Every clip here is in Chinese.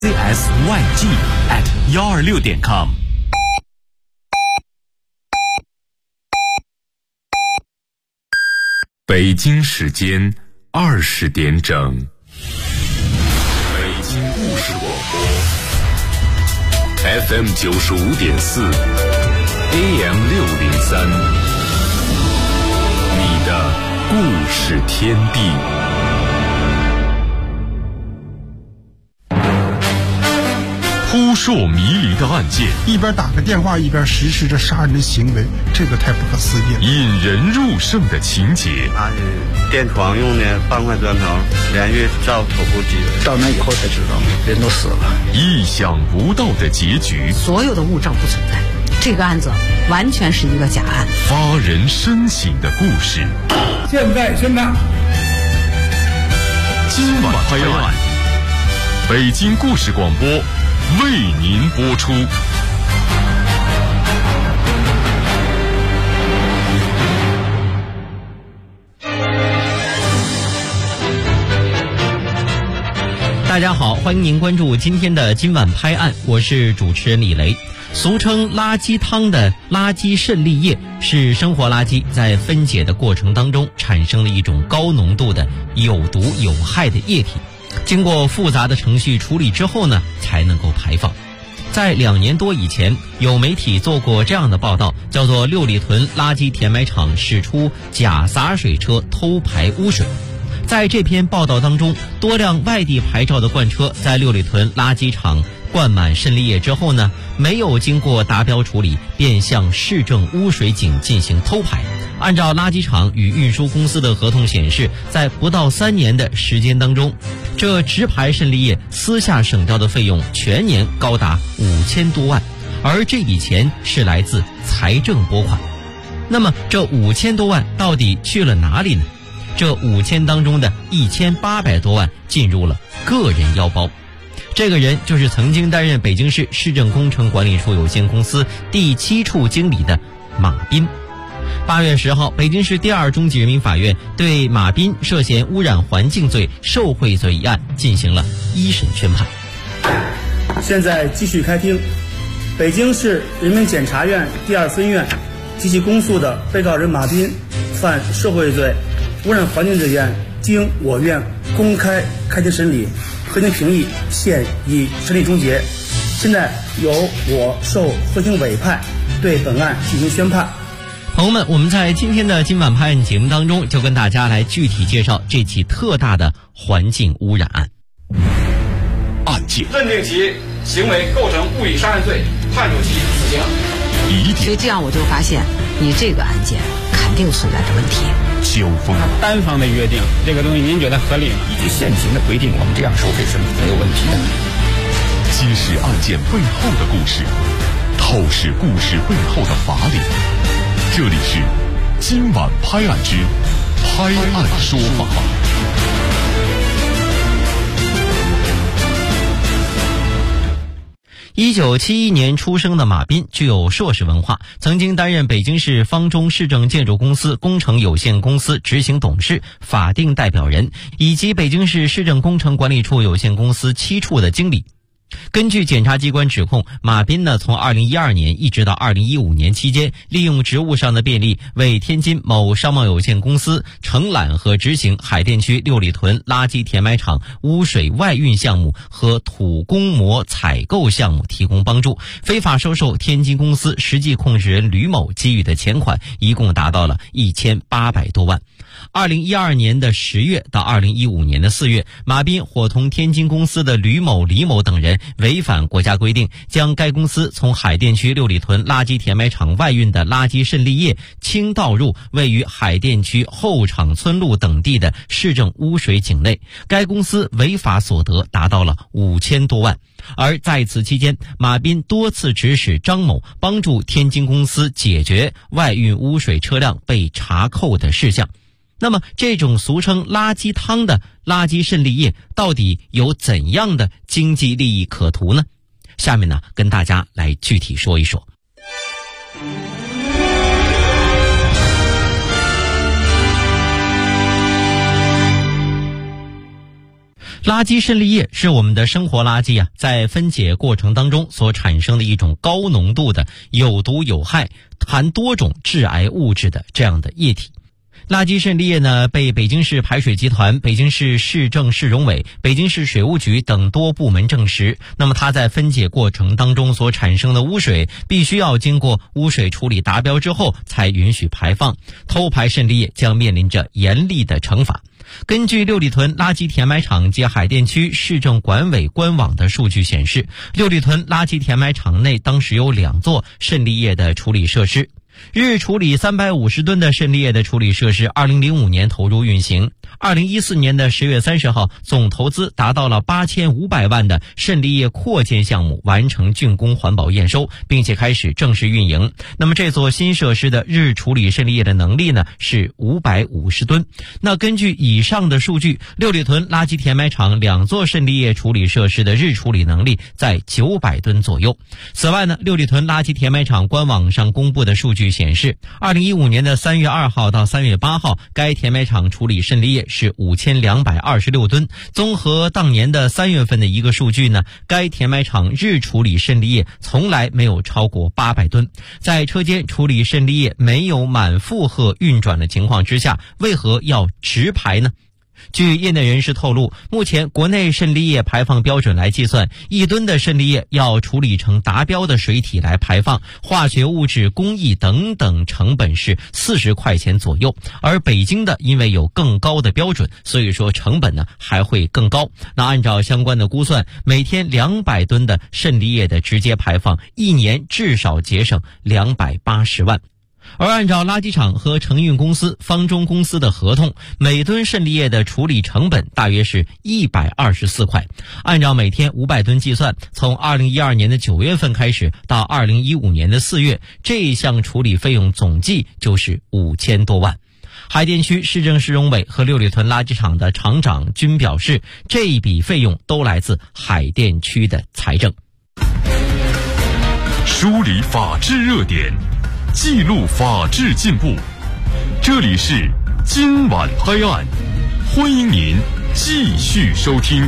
CSYG@126.com。 北京时间20点整。北京故事广播 FM 95.4 AM 603，你的故事天地。扑朔迷离的案件， 一边打个电话一边实施着杀人的行为，这个太不可思议了。 引人入胜的情节， 他是电床用的半块砖头连续照头部击， 到那以后才知道人都死了。 意想不到的结局， 所有的物证不存在，这个案子完全是一个假案。 发人深省的故事， 现在宣判， 今晚拍案，北京故事广播为您播出。 大家好，欢迎您关注今天的今晚拍案，我是主持人李雷。俗称垃圾汤的垃圾渗沥液是生活垃圾在分解的过程当中产生了一种高浓度的有毒有害的液体，经过复杂的程序处理之后呢，才能够排放。在2年多以前，有媒体做过这样的报道，叫做六里屯垃圾填埋场驶出假洒水车偷排污水。在这篇报道当中，多辆外地牌照的罐车在六里屯垃圾场灌满渗沥液之后呢，没有经过达标处理，便向市政污水井进行偷排。按照垃圾场与运输公司的合同显示，在不到3年的时间当中，这直排渗沥液私下省掉的费用全年高达5000多万，而这笔钱是来自财政拨款。那么这5000多万到底去了哪里呢？这5000当中的1800多万进入了个人腰包。这个人就是曾经担任北京市市政工程管理处有限公司第7处经理的马斌。8月10号，北京市第2中级人民法院对马斌涉嫌污染环境罪、受贿罪一案进行了1审宣判。 现在继续开庭。北京市人民检察院第2分院及其公诉的被告人马斌犯受贿罪、污染环境罪一案，经我院公开开庭审理，核定评议，现已审理终结。现在由我受核庭委派对本案进行宣判。 朋友们，我们在今天的今晚拍案节目当中，就跟大家来具体介绍这起特大的环境污染案。 案件认定其行为构成故意杀人罪，判处其死刑。 疑点， 所以这样我就发现，你这个案件肯定存在着问题。 交锋， 单方的约定，这个东西您觉得合理吗？ 依据现行的规定，我们这样收费是没有问题的。 揭示案件背后的故事，透视故事背后的法理。这里是今晚拍案之拍案说法。 1971年出生的马斌具有硕士文化，曾经担任北京市方中市政建筑公司工程有限公司执行董事、法定代表人，以及北京市市政工程管理处有限公司7处的经理。根据检察机关指控，马斌呢从2012年一直到2015年期间，利用职务上的便利，为天津某商贸有限公司承揽和执行海淀区六里屯垃圾填埋场污水外运项目和土工膜采购项目提供帮助，非法收受天津公司实际控制人吕某给予的钱款，一共达到了1800多万。2012年的10月到2015年的4月，马斌伙同天津公司的吕某、李某等人违反国家规定，将该公司从海淀区六里屯垃圾填埋场外运的垃圾渗沥液倾倒入位于海淀区后厂村路等地的市政污水井内，该公司违法所得达到了5000多万。而在此期间，马斌多次指使张某帮助天津公司解决外运污水车辆被查扣的事项。那么这种俗称垃圾汤的垃圾渗沥液到底有怎样的经济利益可图呢？下面呢，跟大家来具体说一说。 垃圾渗沥液是我们的生活垃圾在分解过程当中所产生的一种高浓度的有毒有害、含多种致癌物质的这样的液体。垃圾渗沥液呢，被北京市排水集团、北京市市政市容委、北京市水务局等多部门证实。那么它在分解过程当中所产生的污水，必须要经过污水处理达标之后才允许排放。偷排渗沥液将面临着严厉的惩罚。根据六里屯垃圾填埋场及海淀区市政管委官网的数据显示，六里屯垃圾填埋场内当时有2座渗沥液的处理设施。日处理350吨的渗沥液的处理设施2005年投入运行，2014年的10月30号，总投资达到了8500万的渗沥液扩建项目完成竣工环保验收，并且开始正式运营。那么这座新设施的日处理渗沥液的能力呢是550吨。那根据以上的数据，六里屯垃圾填埋场2座渗沥液处理设施的日处理能力在900吨左右。此外呢，六里屯垃圾填埋场官网上公布的数据显示，2015年的3月2号到3月8号，该填埋场处理渗沥液是5226吨。综合当年的3月份的一个数据呢，该填埋场日处理渗沥液从来没有超过800吨。在车间处理渗沥液没有满负荷运转的情况之下，为何要直排呢？据业内人士透露，目前国内渗沥液排放标准来计算，1吨的渗沥液要处理成达标的水体来排放，化学物质、工艺等等成本是40块钱左右。而北京的因为有更高的标准，所以说成本呢还会更高。那按照相关的估算，每天200吨的渗沥液的直接排放，1年至少节省280万。而按照垃圾场和承运公司方中公司的合同，每吨渗沥液的处理成本大约是124块。按照每天500吨计算，从2012年的9月份开始到2015年的4月，这一项处理费用总计就是5000多万。海淀区市政市容委和六里屯垃圾场的厂长均表示，这一笔费用都来自海淀区的财政。 梳理法治热点，记录法治进步，这里是今晚拍案，欢迎您继续收听。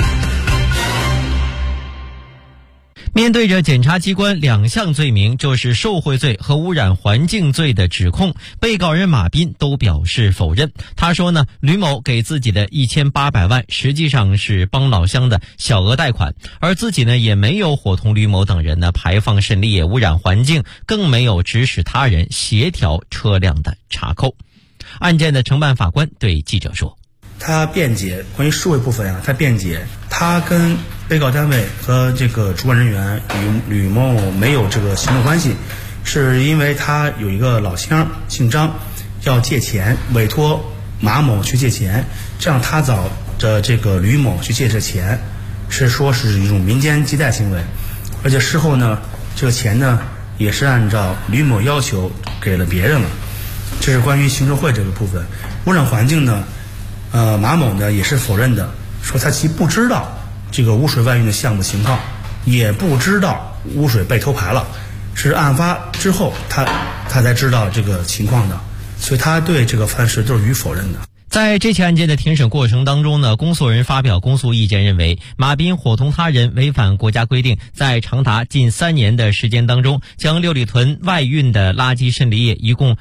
面对着检察机关2项罪名，就是受贿罪和污染环境罪的指控，被告人马斌都表示否认。他说呢，吕某给自己的1800万实际上是帮老乡的小额贷款，而自己呢也没有伙同吕某等人呢排放渗沥液污染环境，更没有指使他人协调车辆的查扣。案件的承办法官对记者说， 他辩解关于受贿部分他辩解他跟被告单位和这个主管人员吕某没有这个行政关系，是因为他有一个老乡姓张要借钱，委托马某去借钱，这样他找着这个吕某去借这钱，是说是一种民间借贷行为，而且事后呢这个钱呢也是按照吕某要求给了别人了。这是关于行受贿这个部分。污染环境呢马某呢也是否认的，说他其不知道这个污水外运的项目情况，也不知道污水被偷排了，是案发之后他才知道这个情况的，所以他对这个犯事都是予否认的。 在这起案件的庭审过程当中呢，公诉人发表公诉意见认为，马斌伙同他人违反国家规定，在长达近3年的时间当中，将六里屯外运的垃圾渗沥液一共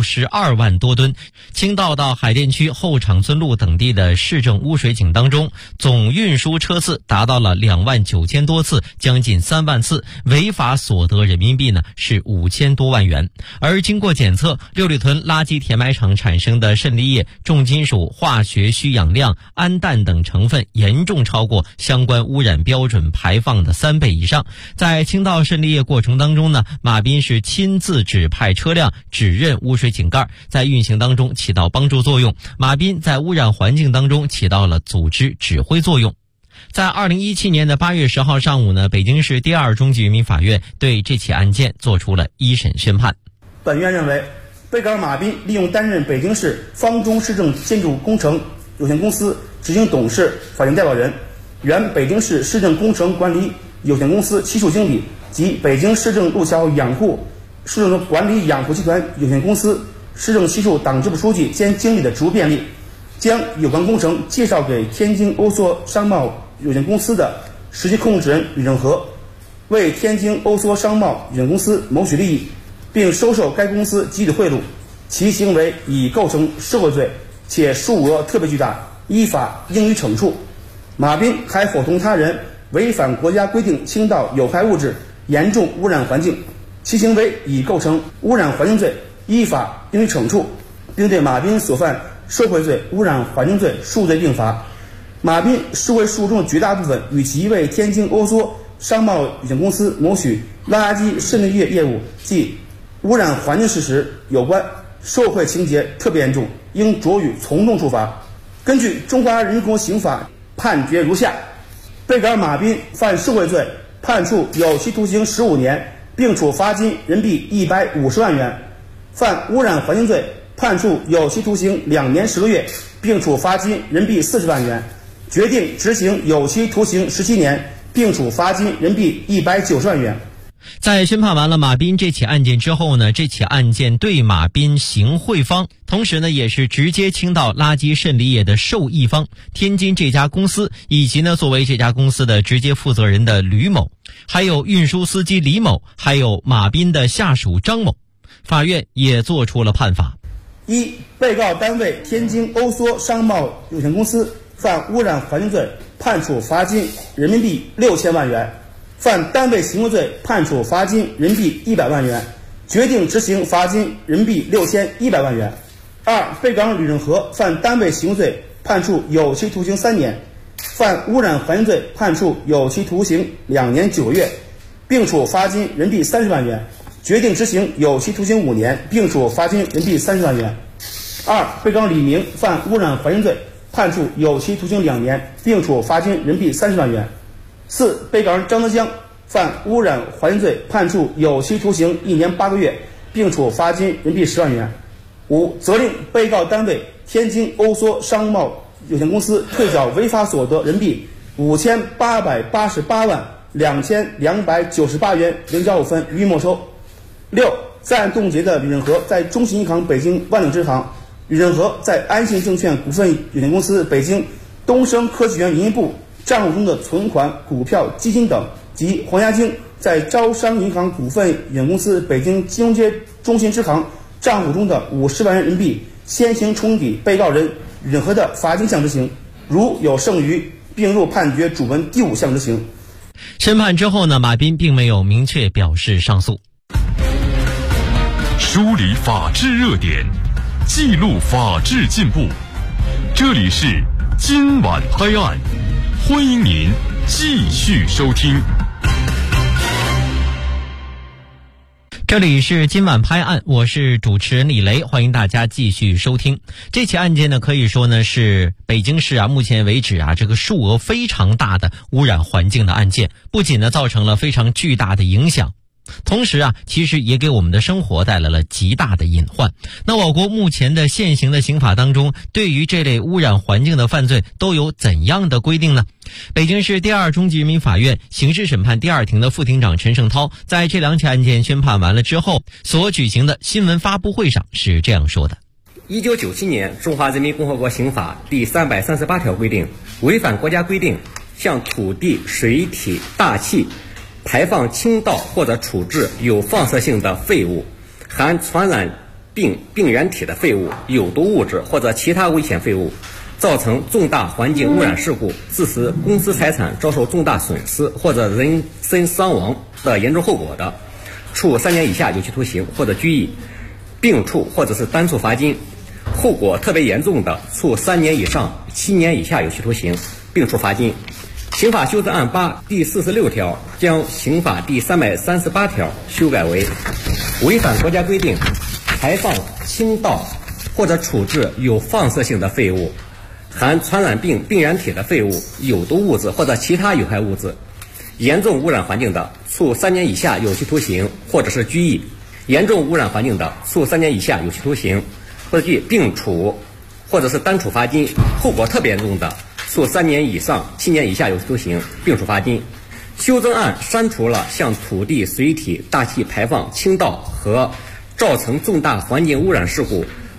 62万多吨倾倒到海淀区后场村路等地的市政污水井当中，总运输车次达到了29000多次，将近3万次，违法所得人民币呢是5000多万元。而经过检测，六里屯垃圾填埋场产生的渗沥液重金属、化学需氧量、氨氮等成分严重超过相关污染标准排放的3倍以上。在倾倒渗沥液过程当中呢，马斌是亲自指派车辆指认污水井盖，在运行当中起到帮助作用。马斌在污染环境当中起到了组织指挥作用。在2017年的8月10号上午呢，北京市第2中级人民法院对这起案件作出了一审宣判。 本院认为，被告人马斌利用担任北京市方中市政建筑工程有限公司执行董事、法定代表人、原北京市市政工程管理有限公司期数经理及北京市政路桥养护市政管理养护集团有限公司市政期数党支部书记兼经理的职务便利， 将有关工程介绍给天津欧缩商贸有限公司的实际控制人吕正和，为天津欧缩商贸有限公司谋取利益，并收受该公司给予贿赂，其行为已构成受贿罪，且数额特别巨大，依法应予惩处。马斌还伙同他人违反国家规定倾倒有害物质，严重污染环境，其行为已构成污染环境罪，依法应予惩处，并对马斌所犯受贿罪、污染环境罪数罪并罚。马斌受贿数中的绝大部分与其为天津欧缩商贸有限公司谋取垃圾渗滤业务即污染环境事实有关，受贿情节特别严重，应酌予从重处罚。根据中华人民共和国刑法判决如下：被告人马斌犯受贿罪，判处有期徒刑15年，并处罚金人民币150万元；犯污染环境罪，判处有期徒刑2年10个月，并处罚金人民币40万元，决定执行有期徒刑17年，并处罚金人民币190万元。 在宣判完了马斌这起案件之后呢，这起案件对马斌行贿方，同时呢也是直接倾倒垃圾渗滤业的受益方天津这家公司，以及呢作为这家公司的直接负责人的吕某，还有运输司机李某，还有马斌的下属张某。法院也作出了判罚： 一、被告单位天津欧缩商贸有限公司犯污染环境罪，判处罚金人民币6000万元；犯单位行为罪，判处罚金人民币100万元，决定执行罚金人民币6100万元。二、被告人吕正和犯单位行为罪，判处有期徒刑3年；犯污染环境罪，判处有期徒刑2年9个月，并处罚金人民币30万元，决定执行有期徒刑5年，并处罚金人民币30万元。二、被告人李明犯污染环境罪，判处有期徒刑2年，并处罚金人民币30万元。四、被告人张德江犯污染环境罪，判处有期徒刑1年8个月，并处罚金人民币10万元。五、责令被告单位天津欧缩商贸有限公司退缴违法所得人民币5888万2298元0.5分予以没收。六、在案冻结的吕正和在中信银行北京万岭支行，吕正和在安信证券股份有限公司北京东升科技园营业部账户中的存款、股票、基金等，及黄家京在招商银行股份有限公司北京金融街中心支行账户中的50万元人民币，先行冲抵被告人吕正和的罚金项执行，如有剩余，并入判决主文第5项执行。 审判之后呢，马斌并没有明确表示上诉。 梳理法治热点，记录法治进步，这里是今晚拍案，欢迎您继续收听。 这里是今晚拍案，我是主持人李雷，欢迎大家继续收听。这起案件呢，可以说呢是北京市目前为止这个数额非常大的污染环境的案件，不仅呢造成了非常巨大的影响，同时其实也给我们的生活带来了极大的隐患。那我国目前的现行的刑法当中，对于这类污染环境的犯罪都有怎样的规定呢？北京市第2中级人民法院刑事审判第2庭的副庭长陈胜涛在这2起案件宣判完了之后所举行的新闻发布会上是这样说的 ：1997年中华人民共和国刑法第338条规定，违反国家规定向土地、水体、大气排放、倾倒或者处置有放射性的废物、含传染病病原体的废物、有毒物质或者其他危险废物，造成重大环境污染事故，致使公司财产遭受重大损失或者人身伤亡的严重后果的，处3年以下有期徒刑或者拘役，并处或者是单处罚金；后果特别严重的，处3年以上7年以下有期徒刑，并处罚金。刑法修正案8第46条将刑法第338条修改为：违反国家规定排放、倾倒或者处置有放射性的废物、含传染病病原体的废物、有毒物质或者其他有害物质，严重污染环境的，处3年以下有期徒刑或者是拘役；严重污染环境的，处3年以下有期徒刑或者拘役，并处或者是单处罚金；后果特别严重的，处3年以上7年以下有期徒刑，并处罚金。修正案删除了向土地、水体、大气排放、倾倒和造成重大环境污染事故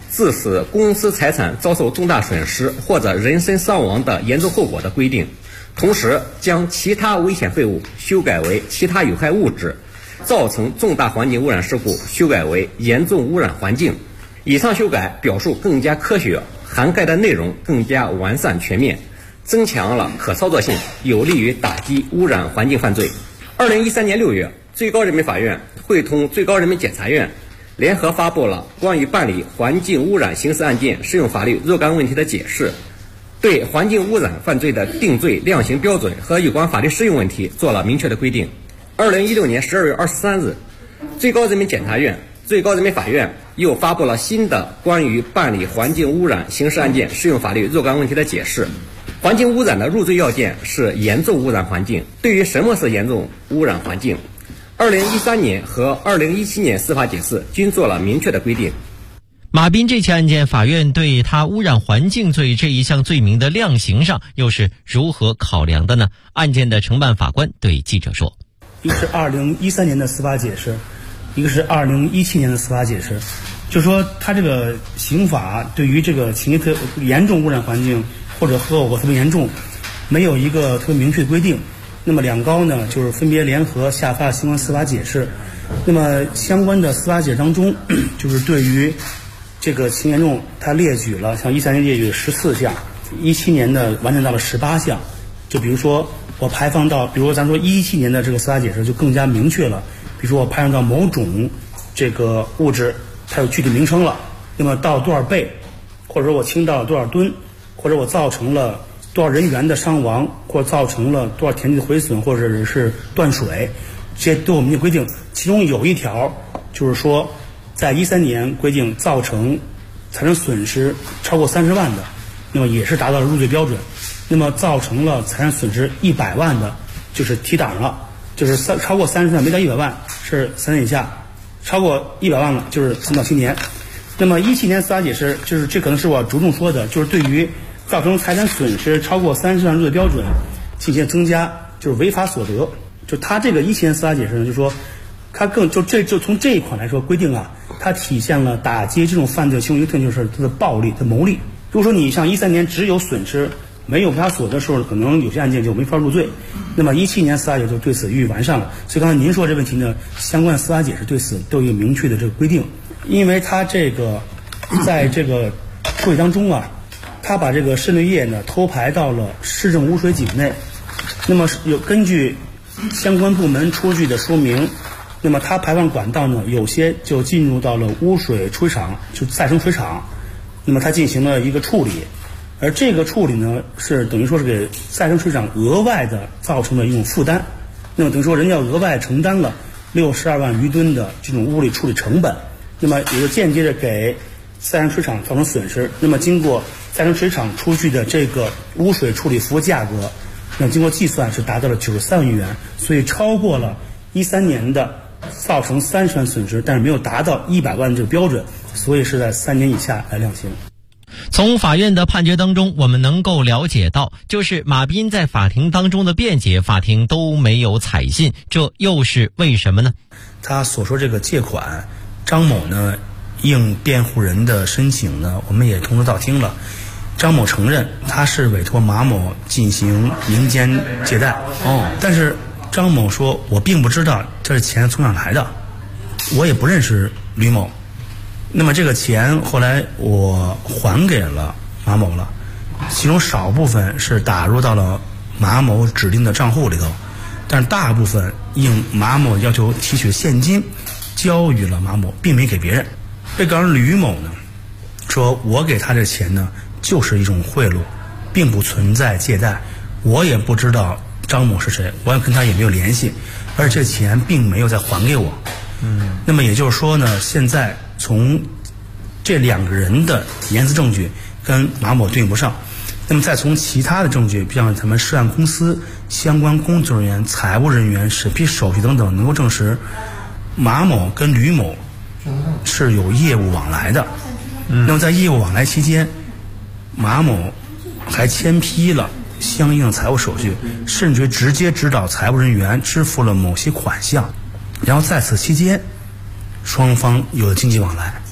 致使公司财产遭受重大损失或者人身伤亡的严重后果的规定，同时将其他危险废物修改为其他有害物质，造成重大环境污染事故修改为严重污染环境。以上修改表述更加科学，涵盖的内容更加完善全面，增强了可操作性，有利于打击污染环境犯罪。2013年6月，最高人民法院会同最高人民检察院联合发布了关于办理环境污染刑事案件适用法律若干问题的解释，对环境污染犯罪的定罪量刑标准和有关法律适用问题做了明确的规定。2016年12月23日，最高人民检察院、最高人民法院又发布了新的关于办理环境污染刑事案件适用法律若干问题的解释。环境污染的入罪要件是严重污染环境。对于什么是严重污染环境，2013年和2017年司法解释均做了明确的规定。 马斌这起案件，法院对他污染环境罪这一项罪名的量刑上又是如何考量的呢？案件的承办法官对记者说： 一个是2013年的司法解释，一个是2017年的司法解释，就说他这个刑法对于这个情节特严重污染环境或者后果特别严重，没有一个特别明确的规定。那么两高呢，就是分别联合下发相关司法解释。那么相关的司法解释当中，就是对于这个情严重，它列举了像13年列举14项，17年的完成到了18项。就比如说我排放到，比如说咱说17年的这个司法解释就更加明确了，比如说我排放到某种这个物质，它有具体名称了，那么到多少倍，或者说我倾倒了多少吨，或者我造成了多少人员的伤亡，或者造成了多少田地的毁损，或者是断水，这些都有明确规定。其中有一条就是说，在13年规定造成财产损失超过30万的，那么也是达到了入罪标准。那么造成了财产损失100万的，就是提档了，就是超过30万没到100万是3年以下，超过100万了就是3到7年。那么17年司法解释，就是这可能是我着重说的，就是对于造成财产损失超过30万入罪标准进行增加，就是违法所得。就他这个17年司法解释呢，就说他更就从这一款来说规定啊，它体现了打击这种犯罪行为一个特点，就是它的暴力、它牟利。如果说你像13年只有损失没有违法所得的时候，可能有些案件就没法入罪。那么17年司法解释就对此予以完善了。所以刚才您说这问题呢，相关司法解释对此都有一个明确的这个规定。因为它这个在这个处理当中啊，他把这个渗滤液呢偷排到了市政污水井内，那么有根据相关部门出具的说明，那么它排放管道呢有些就进入到了污水处理厂，就再生水厂，那么它进行了一个处理，而这个处理呢是等于说是给再生水厂额外的造成了一种负担，那么等于说人家额外承担了62万余吨的这种污水处理成本，那么也就间接的给再生水厂造成损失。那么经过再生水厂出具的这个污水处理服务价格，那经过计算是达到了93万余元，所以超过了13年的造成30万损失，但是没有达到100万这个标准，所以是在3年以下来量刑。 从法院的判决当中，我们能够了解到，就是马斌在法庭当中的辩解，法庭都没有采信，这又是为什么呢？ 他所说这个借款，张某呢应辩护人的申请呢，我们也从头到听了。张某承认他是委托马某进行民间借贷，但是张某说我并不知道这是钱从哪来的，我也不认识吕某。那么这个钱后来我还给了马某了，其中少部分是打入到了马某指定的账户里头，但是大部分应马某要求提取现金交予了马某，并没给别人。被告人吕某呢说我给他这钱呢就是一种贿赂，并不存在借贷，我也不知道张某是谁，我也跟他也没有联系，而且这钱并没有再还给我。那么也就是说呢，现在从这两个人的言辞证据跟马某对应不上，那么再从其他的证据，像咱们涉案公司相关工作人员、财务人员、审批手续等等，能够证实马某跟吕某是有业务往来的。那么在业务往来期间，马某还签批了相应的财务手续，甚至直接指导财务人员支付了某些款项，然后在此期间双方有了经济往来。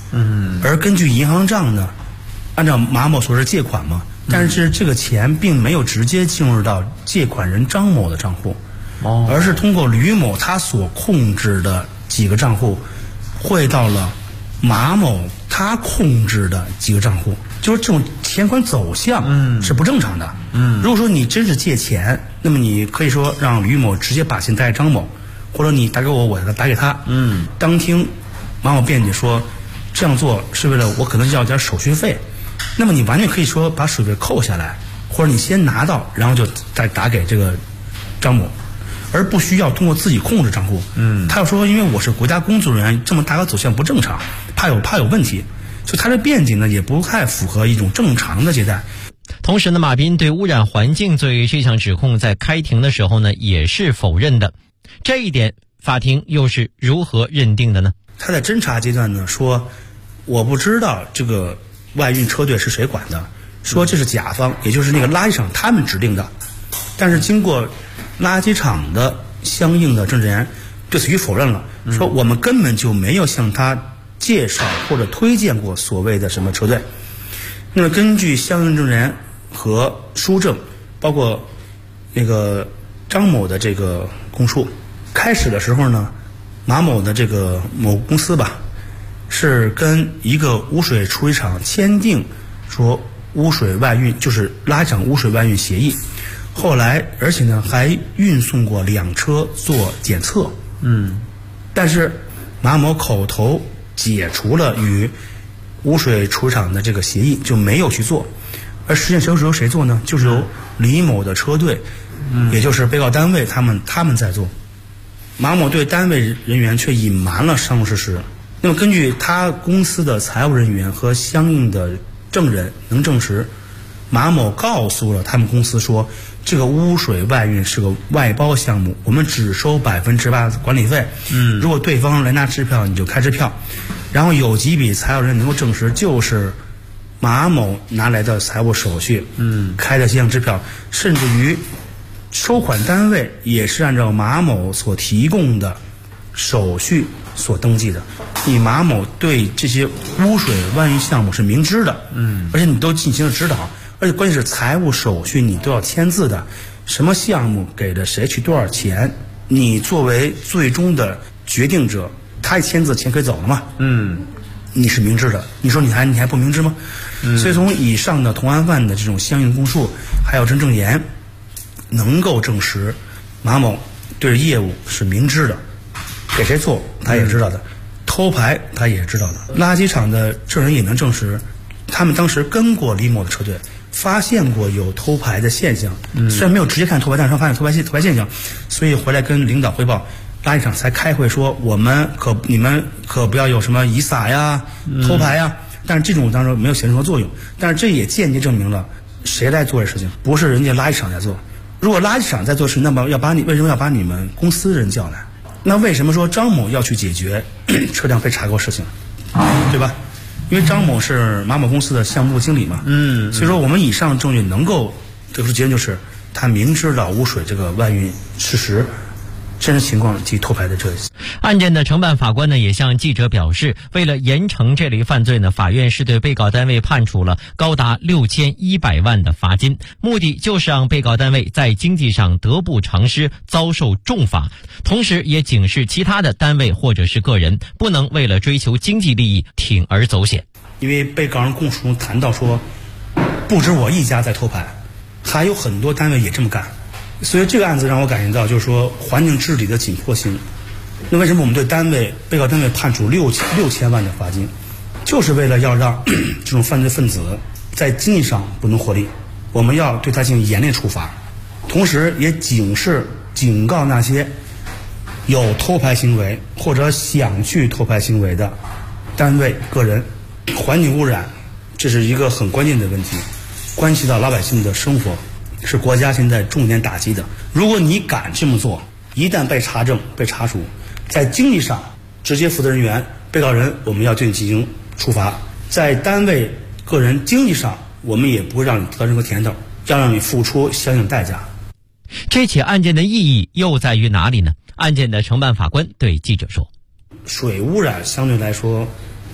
而根据银行账呢，按照马某说是借款嘛，但是这个钱并没有直接进入到借款人张某的账户，而是通过吕某他所控制的几个账户汇到了马某他控制的几个账户，就是这种钱款走向是不正常的。如果说你真是借钱，那么你可以说让吕某直接把钱打给张某，或者你打给我，我打给他。当听马某辩解说这样做是为了我可能要点手续费，那么你完全可以说把手续费扣下来，或者你先拿到，然后就再打给这个张某，而不需要通过自己控制账户。他要说因为我是国家工作人员，这么大个走向不正常，怕有问题，所以他的辩解呢也不太符合一种正常的借贷。 同时呢，马斌对污染环境罪这项指控在开庭的时候呢也是否认的，这一点法庭又是如何认定的呢？ 他在侦查阶段呢说我不知道这个外运车队是谁管的，说这是甲方，也就是那个垃圾场他们指定的，但是经过垃圾场的相应的证人对此予否认了，说我们根本就没有向他介绍或者推荐过所谓的什么车队。那么根据相应证人和书证，包括那个张某的这个供述，开始的时候呢，马某的这个某公司吧，是跟一个污水处理厂签订说污水外运，就是垃圾场污水外运协议，后来而且呢还运送过2车做检测。但是马某口头解除了与污水处理厂的这个协议，就没有去做，而实际上是由谁做呢？就是由李某的车队，也就是被告单位他们在做。马某对单位人员却隐瞒了上述事实。那么根据他公司的财务人员和相应的证人能证实，马某告诉了他们公司说这个污水外运是个外包项目，我们只收8%管理费。如果对方来拿支票，你就开支票。然后有几笔财务人能够证实就是马某拿来的财务手续，开的这项支票，甚至于收款单位也是按照马某所提供的手续所登记的。你马某对这些污水外运项目是明知的，而且你都进行了指导，而且关键是财务手续你都要签字的，什么项目给了谁去多少钱，你作为最终的决定者，他一签字钱可以走了嘛？你是明知的，你说你还不明知吗？所以从以上的同案犯的这种相应供述，还有真证言，能够证实马某对业务是明知的，给谁做他也知道的，偷排他也知道的。垃圾场的证人也能证实，他们当时跟过李某的车队，发现过有偷排的现象，虽然没有直接看偷排，但是发现偷排现象，所以回来跟领导汇报，垃圾场才开会说你们可不要有什么遗撒呀、偷排呀。但是这种当中没有起任何作用，但是这也间接证明了谁来做这事情，不是人家垃圾场在做。如果垃圾场在做事，那么为什么要把你们公司人叫来？那为什么说张某要去解决车辆被查扣事情，对吧？因为张某是马某公司的项目部经理嘛，所以说我们以上证据能够得出结论，就是他明知道污水这个外运事实、真实情况及偷排的这一次。 案件的承办法官呢也向记者表示，为了严惩这类犯罪呢，法院是对被告单位判处了高达6100万的罚金，目的就是让被告单位在经济上得不偿失，遭受重罚，同时也警示其他的单位或者是个人不能为了追求经济利益铤而走险。 因为被告人供述中谈到说，不止我一家在偷排，还有很多单位也这么干，所以这个案子让我感觉到就是说环境治理的紧迫性。那为什么我们对被告单位判处6000万的罚金，就是为了要让这种犯罪分子在经济上不能获利，我们要对他进行严厉处罚，同时也警告那些有偷排行为或者想去偷排行为的单位个人。环境污染这是一个很关键的问题，关系到老百姓的生活，是国家现在重点打击的。如果你敢这么做，一旦被查证被查处，在经济上直接负责人员被告人我们要对你进行处罚，在单位个人经济上我们也不会让你得到任何甜头，要让你付出相应代价。 这起案件的意义又在于哪里呢？案件的承办法官对记者说， 水污染相对来说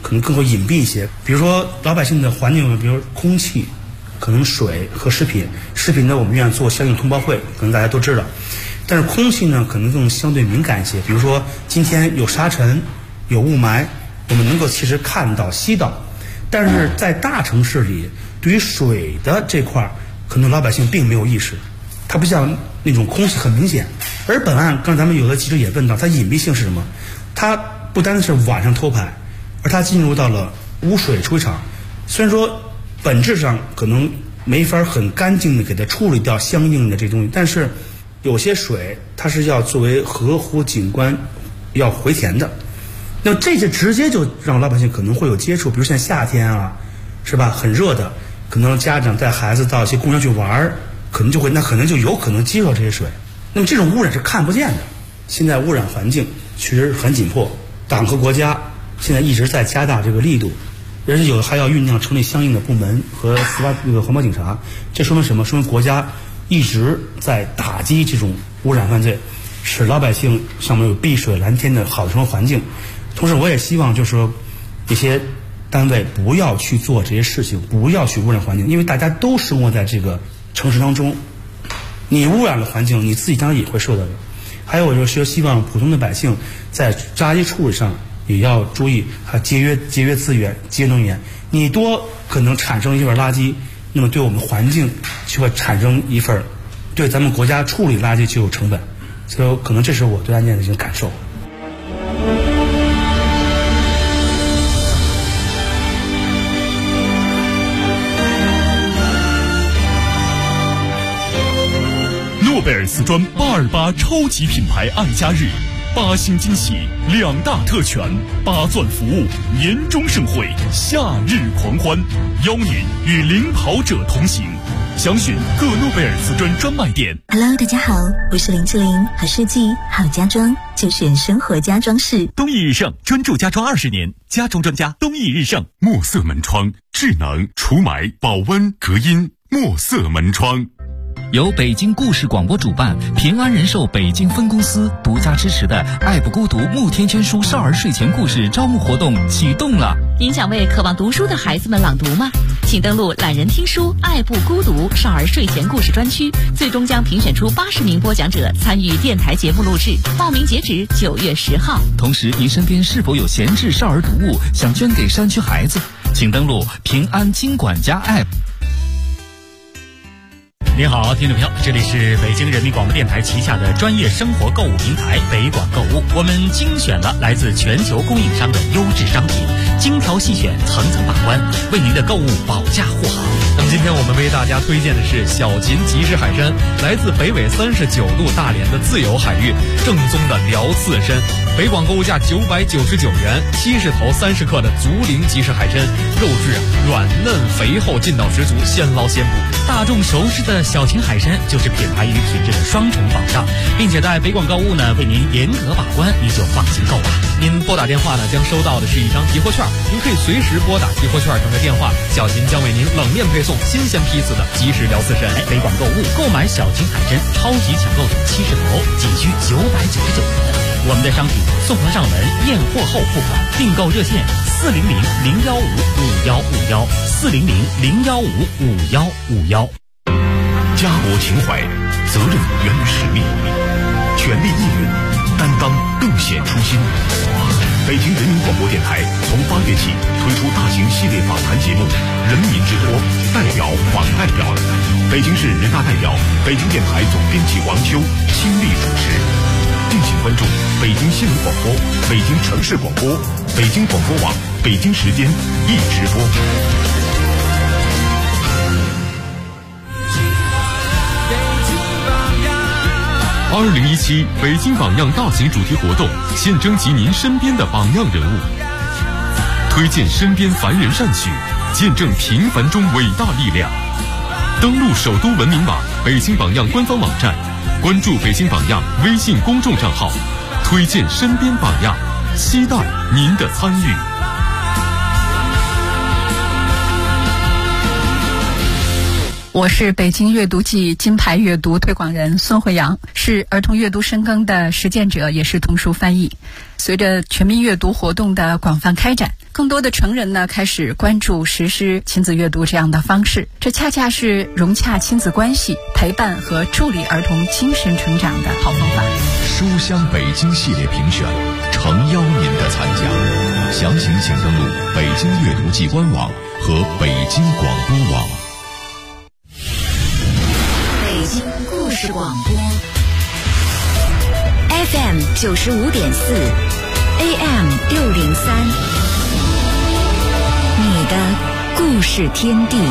可能更会隐蔽一些。比如说老百姓的环境，比如空气，可能水和食品呢我们愿意做相应通报会，可能大家都知道。但是空气呢可能更相对敏感一些，比如说今天有沙尘有雾霾，我们能够其实看到吸到，但是在大城市里对于水的这块可能老百姓并没有意识，它不像那种空气很明显。而本案刚才咱们有的记者也问到，它隐蔽性是什么？它不单是晚上偷排，而它进入到了污水处理厂，虽然说本质上可能没法很干净的给它处理掉相应的这东西，但是有些水它是要作为河湖景观要回填的，那这些直接就让老百姓可能会有接触。比如像夏天啊，是吧，很热的，可能家长带孩子到一些公园去玩，可能就有可能接触到这些水。那么这种污染是看不见的。现在污染环境确实很紧迫，党和国家现在一直在加大这个力度，而且有的还要酝酿成立相应的部门和环保警察。这说明什么？说明国家一直在打击这种污染犯罪，使老百姓上面有碧水蓝天的好的生活环境。同时我也希望就是说这些单位不要去做这些事情，不要去污染环境，因为大家都生活在这个城市当中，你污染了环境，你自己当然也会受到的。还有就是希望普通的百姓在垃圾处理上也要注意，还节约资源、节约能源。你多可能产生一份垃圾，那么对我们环境就会产生一份，对咱们国家处理垃圾就有成本。所以可能这是我对案件的一个感受。 诺贝尔瓷砖828超级品牌爱家日，8星惊喜，2大特权，8钻服务，年终盛会，夏日狂欢，邀您与领跑者同行。详询各诺贝尔瓷砖专卖店。 Hello， 大家好，我是林志玲，好设计好家装就选生活家装饰。 东义日盛专注家装20年，家装专家东义日盛。 墨色门窗，智能除霾、保温、隔音，墨色门窗。 由北京故事广播主办，平安人寿北京分公司独家支持的爱不孤独慕天全书少儿睡前故事招募活动启动了。 您想为渴望读书的孩子们朗读吗？请登录懒人听书爱不孤独少儿睡前故事专区，最终将评选出80名播讲者参与电台节目录制，报名截止9月10号。 同时，您身边是否有闲置少儿读物想捐给山区孩子？请登录平安金管家 App。 您好，听众朋友，这里是北京人民广播电台旗下的专业生活购物平台北广购物。我们精选了来自全球供应商的优质商品，精挑细选，层层把关，为您的购物保驾护航。 那么今天我们为大家推荐的是小秦即食海参，来自北纬39度大连的自由海域，正宗的辽刺参。北广购物价999元，70头30克的竹林即食海参，肉质软嫩肥厚，劲道十足，现捞现补。 大众熟知的小秦海参就是品牌与品质的双重保障，并且在北广购物呢为您严格把关，您就放心购吧。 您拨打电话呢将收到的是一张集货券，您可以随时拨打集货券上的电话，小秦将为您冷面配送新鲜批次的即食辽刺参。 北广购物购买小秦海参超级抢购组70头，仅需999元。我们的商品送货上门，验货后付款，订购热线400-015-5151，400-015-5151。 家国情怀，责任源于使命，权力义务，担当更显初心。北京人民广播电台从8月起推出大型系列访谈节目《人民之托》，代表访代表，北京市人大代表、北京电台总编辑王秋亲力主持。敬请关注北京新闻广播、北京城市广播、北京广播网、北京时间一直播。2017北京榜样大型主题活动，现征集您身边的榜样人物，推荐身边凡人善举，见证平凡中伟大力量。登录首都文明网、北京榜样官方网站，关注北京榜样微信公众账号，推荐身边榜样，期待您的参与。 我是北京阅读季金牌阅读推广人孙慧阳，是儿童阅读深耕的实践者，也是童书翻译。随着全民阅读活动的广泛开展， 更多的成人呢开始关注实施亲子阅读这样的方式，这恰恰是融洽亲子关系、陪伴和助力儿童精神成长的好方法。 书香北京系列评选，诚邀您的参加。详情请登录北京阅读季官网和北京广播网。 北京故事广播 FM 95.4 AM 603，你的故事天地。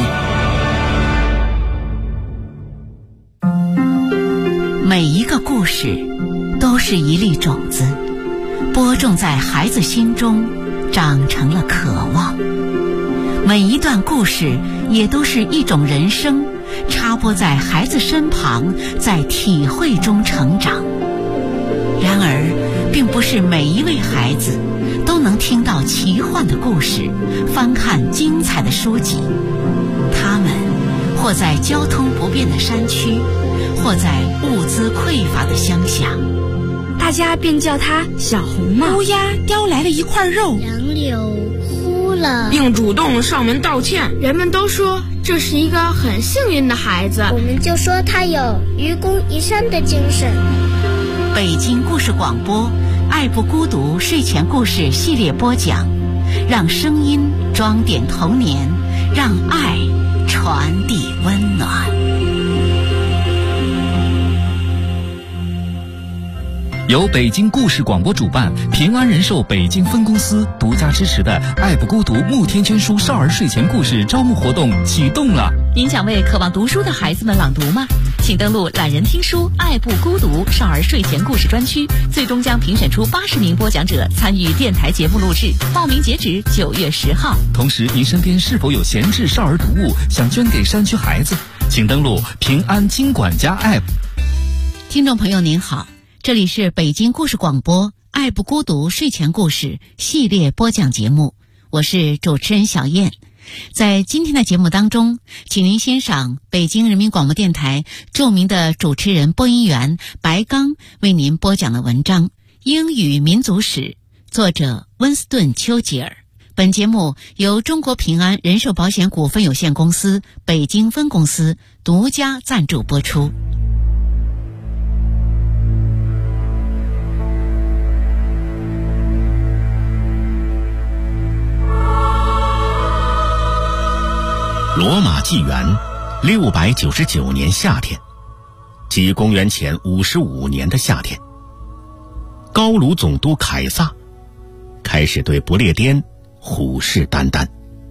每一个故事都是一粒种子，播种在孩子心中，长成了渴望。每一段故事也都是一种人生，插播在孩子身旁，在体会中成长。然而，并不是每一位孩子都能听到奇幻的故事，翻看精彩的书籍。他们或在交通不便的山区，或在物资匮乏的乡下， 大家便叫他小红帽。 乌鸦叼来了一块肉， 杨柳哭了， 并主动上门道歉。 人们都说这是一个很幸运的孩子， 我们就说他有愚公移山的精神。 北京故事广播爱不孤独睡前故事系列播讲，让声音装点童年，让爱传递温暖。 由北京故事广播主办，平安人寿北京分公司独家支持的爱不孤独慕天娟书少儿睡前故事招募活动启动了。 您想为渴望读书的孩子们朗读吗？请登录懒人听书爱不孤独少儿睡前故事专区，最终将评选出80名播讲者参与电台节目录制，报名截止9月10号。 同时，您身边是否有闲置少儿读物想捐给山区孩子？请登录平安金管家 App。 听众朋友您好，这里是北京故事广播爱不孤独睡前故事系列播讲节目，我是主持人小燕。在今天的节目当中，请您欣赏北京人民广播电台著名的主持人播音员白刚为您播讲的文章《英语民族史》，作者温斯顿·丘吉尔。本节目由中国平安人寿保险股份有限公司北京分公司独家赞助播出。 罗马纪元699年夏天，即公元前55年的夏天，高卢总督凯撒开始对不列颠虎视眈眈。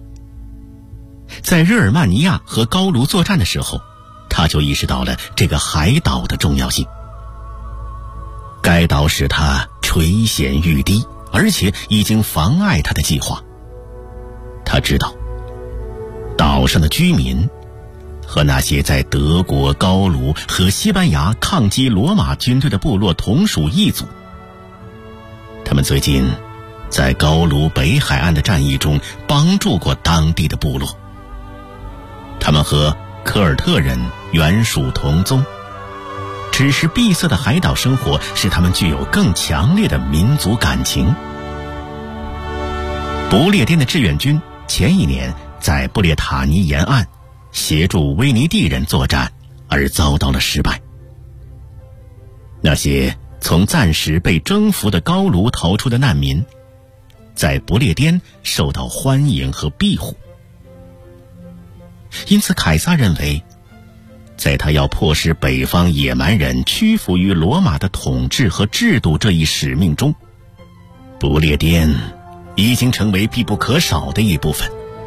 在日耳曼尼亚和高卢作战的时候，他就意识到了这个海岛的重要性。该岛使他垂涎欲滴，而且已经妨碍他的计划。他知道岛上的居民和那些在德国、高卢和西班牙抗击罗马军队的部落同属一族。他们最近在高卢北海岸的战役中帮助过当地的部落，他们和科尔特人原属同宗，只是闭塞的海岛生活使他们具有更强烈的民族感情。不列颠的志愿军前一年在布列塔尼沿岸协助威尼地人作战而遭到了失败。那些从暂时被征服的高卢逃出的难民，在不列颠受到欢迎和庇护。因此凯撒认为，在他要迫使北方野蛮人屈服于罗马的统治和制度这一使命中，不列颠已经成为必不可少的一部分。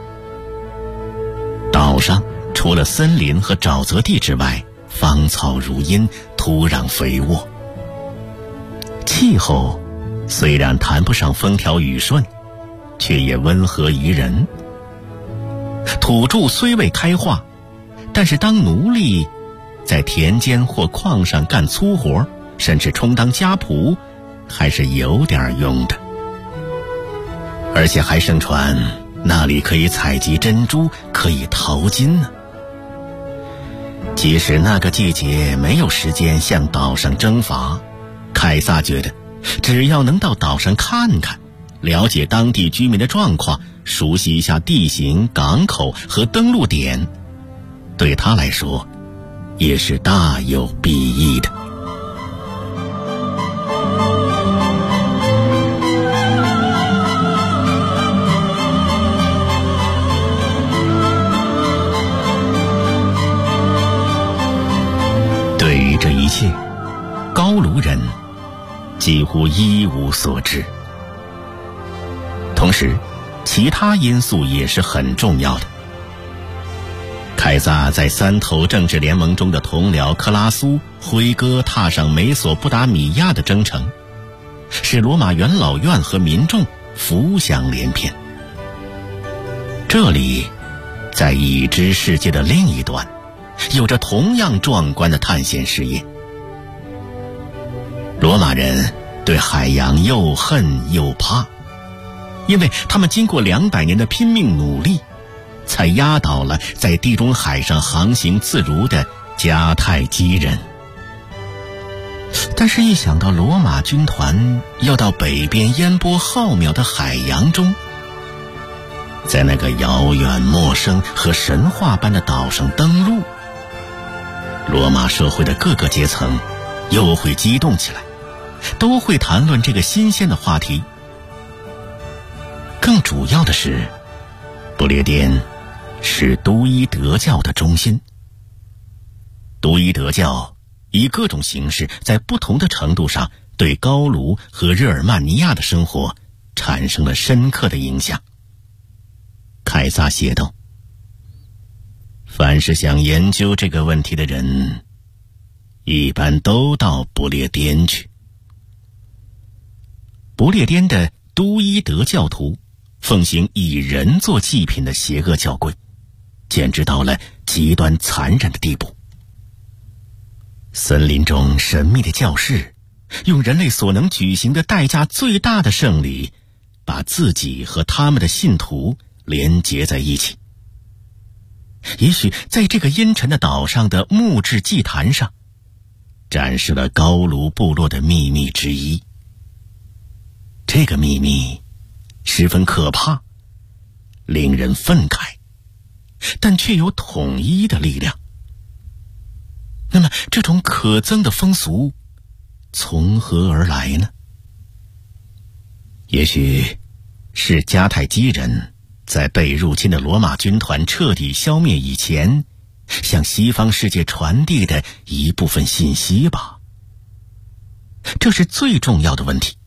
岛上除了森林和沼泽地之外，芳草如茵，土壤肥沃。气候虽然谈不上风调雨顺，却也温和宜人。土著虽未开化，但是当奴隶在田间或矿上干粗活，甚至充当家仆，还是有点用的。而且还盛传那里可以采集珍珠，可以淘金呢。即使那个季节没有时间向岛上征伐，凯撒觉得只要能到岛上看看， 了解当地居民的状况，熟悉一下地形、港口和登陆点，对他来说也是大有裨益的。对于这一切，高卢人几乎一无所知。同时，其他因素也是很重要的。凯撒在三头政治联盟中的同僚克拉苏挥戈踏上美索不达米亚的征程，使罗马元老院和民众浮想联翩。这里，在已知世界的另一端，有着同样壮观的探险事业。罗马人对海洋又恨又怕，因为他们经过200年的拼命努力，才压倒了在地中海上航行自如的迦太基人。但是一想到罗马军团要到北边烟波浩渺的海洋中，在那个遥远陌生和神话般的岛上登陆，罗马社会的各个阶层又会激动起来，都会谈论这个新鲜的话题。更主要的是，不列颠是都伊德教的中心。都伊德教以各种形式在不同的程度上对高卢和日耳曼尼亚的生活产生了深刻的影响。凯撒写道，凡是想研究这个问题的人，一般都到不列颠去。不列颠的都伊德教徒奉行以人做祭品的邪恶教规，简直到了极端残忍的地步。森林中神秘的教士用人类所能举行的代价最大的圣礼，把自己和他们的信徒连结在一起。也许在这个阴沉的岛上的木质祭坛上，展示了高卢部落的秘密之一。这个秘密十分可怕，令人愤慨，但却有统一的力量。那么这种可憎的风俗从何而来呢？也许是迦太基人在被入侵的罗马军团彻底消灭以前，向西方世界传递的一部分信息吧。这是最重要的问题。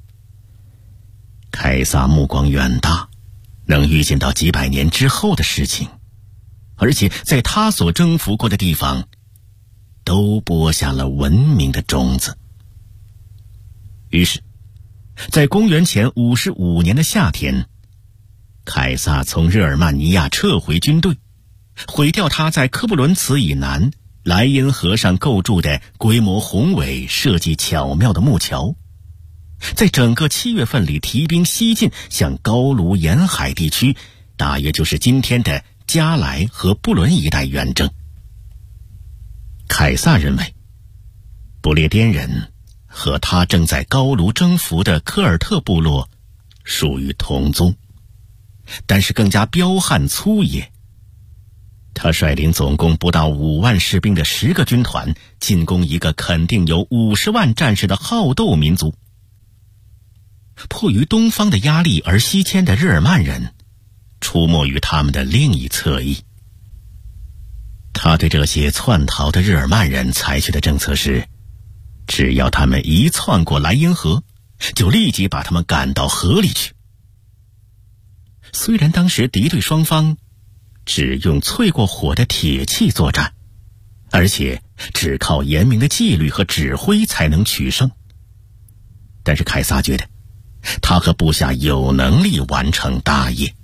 凯撒目光远大，能预见到几百年之后的事情，而且在他所征服过的地方都播下了文明的种子。于是在公元前55年的夏天，凯撒从日耳曼尼亚撤回军队，毁掉他在科布伦茨以南莱茵河上构筑的规模宏伟、设计巧妙的木桥，在整个7月份里提兵西进，向高卢沿海地区，大约就是今天的加莱和布伦一带远征。凯撒认为，不列颠人和他正在高卢征服的科尔特部落属于同宗，但是更加彪悍粗野。他率领总共不到5万士兵的10个军团，进攻一个肯定有50万战士的好斗民族。迫于东方的压力而西迁的日耳曼人，出没于他们的另一侧翼。他对这些窜逃的日耳曼人采取的政策是，只要他们一窜过莱茵河，就立即把他们赶到河里去。虽然当时敌对双方只用淬过火的铁器作战，而且只靠严明的纪律和指挥才能取胜，但是凯撒觉得他和部下有能力完成大业。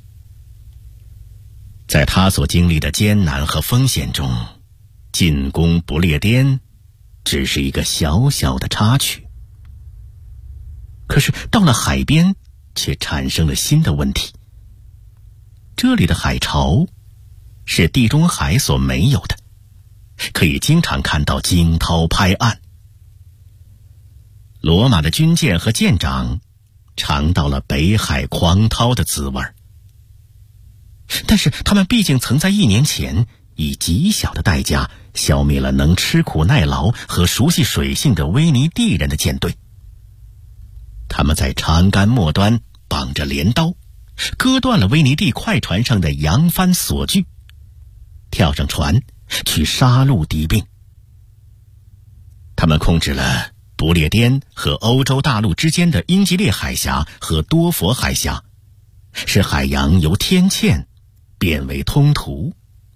在他所经历的艰难和风险中，进攻不列颠只是一个小小的插曲。可是到了海边，却产生了新的问题。这里的海潮是地中海所没有的，可以经常看到惊涛拍岸。罗马的军舰和舰长尝到了北海狂涛的滋味。但是他们毕竟曾在1年前以极小的代价消灭了能吃苦耐劳和熟悉水性的威尼地人的舰队。他们在长杆末端绑着镰刀，割断了威尼地快船上的扬帆索具，跳上船去杀戮敌兵。他们控制了不列颠和欧洲大陆之间的英吉利海峡和多佛海峡，使海洋由天堑变为通途。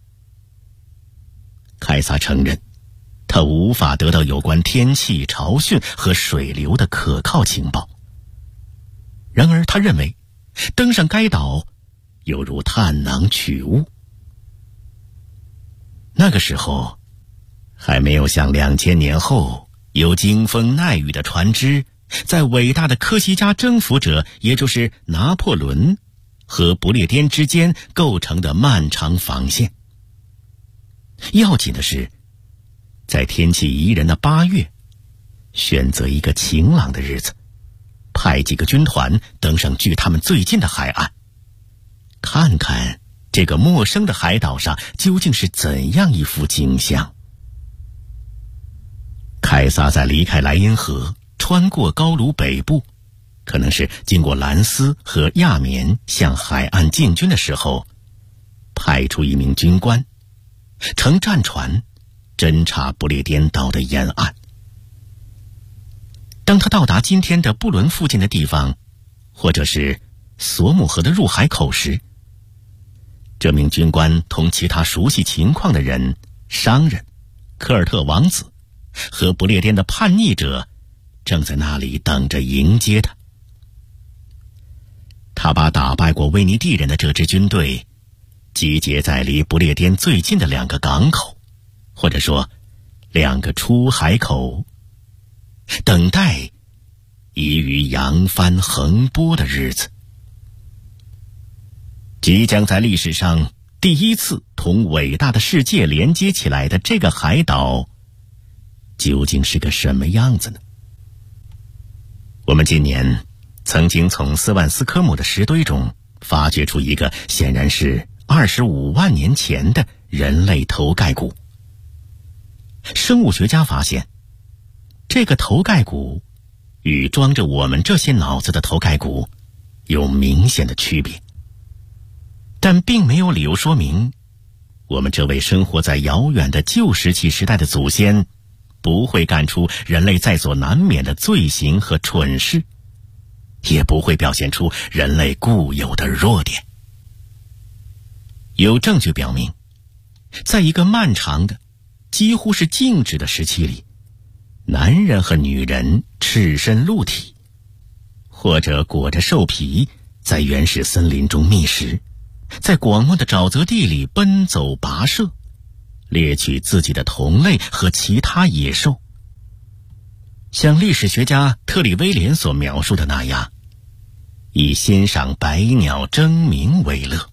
凯撒承认，他无法得到有关天气、潮汛和水流的可靠情报。然而他认为，登上该岛犹如探囊取物。那个时候，还没有像2000年后有经风耐雨的船只，在伟大的科西嘉征服者，也就是拿破仑和不列颠之间构成的漫长防线。要紧的是，在天气宜人的8月，选择一个晴朗的日子，派几个军团登上距他们最近的海岸，看看这个陌生的海岛上究竟是怎样一幅景象。凯撒在离开莱茵河，穿过高卢北部，可能是经过兰斯和亚眠向海岸进军的时候，派出一名军官乘战船侦察不列颠岛的沿岸。当他到达今天的布伦附近的地方，或者是索姆河的入海口时，这名军官同其他熟悉情况的人、商人、科尔特王子和不列颠的叛逆者正在那里等着迎接他。他把打败过威尼地人的这支军队集结在离不列颠最近的2个港口，或者说2个出海口，等待已于扬帆横波的日子。即将在历史上第一次同伟大的世界连接起来的这个海岛，究竟是个什么样子呢？我们今年曾经从斯万斯科姆的石堆中发掘出一个显然是25万年前的人类头盖骨。生物学家发现，这个头盖骨与装着我们这些脑子的头盖骨有明显的区别，但并没有理由说明我们这位生活在遥远的旧石器时代的祖先不会干出人类在所难免的罪行和蠢事，也不会表现出人类固有的弱点。有证据表明，在一个漫长的几乎是静止的时期里，男人和女人赤身露体，或者裹着兽皮，在原始森林中觅食，在广袤的沼泽地里奔走跋涉，猎取自己的同类和其他野兽，像历史学家特里威廉所描述的那样，以欣赏百鸟争鸣为乐。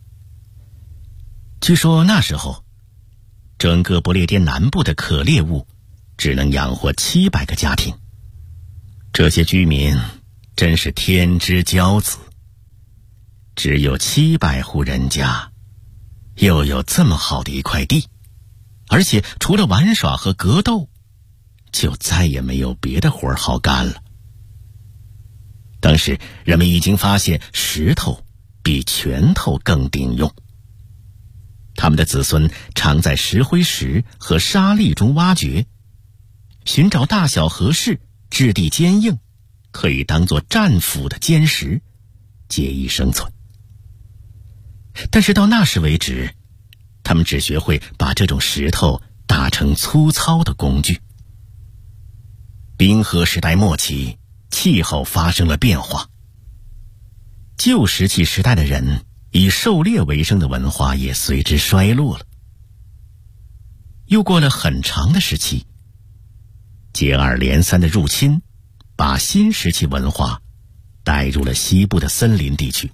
据说那时候，整个不列颠南部的可猎物只能养活700个家庭。这些居民真是天之骄子，只有700户人家，又有这么好的一块地，而且除了玩耍和格斗，就再也没有别的活好干了。当时人们已经发现石头比拳头更顶用，他们的子孙常在石灰石和沙砾中挖掘，寻找大小合适、质地坚硬、可以当作战斧的坚石，借以生存。但是到那时为止，他们只学会把这种石头打成粗糙的工具。冰河时代末期，气候发生了变化，旧石器时代的人以狩猎为生的文化也随之衰落了。又过了很长的时期，接二连三的入侵把新石器文化带入了西部的森林地区。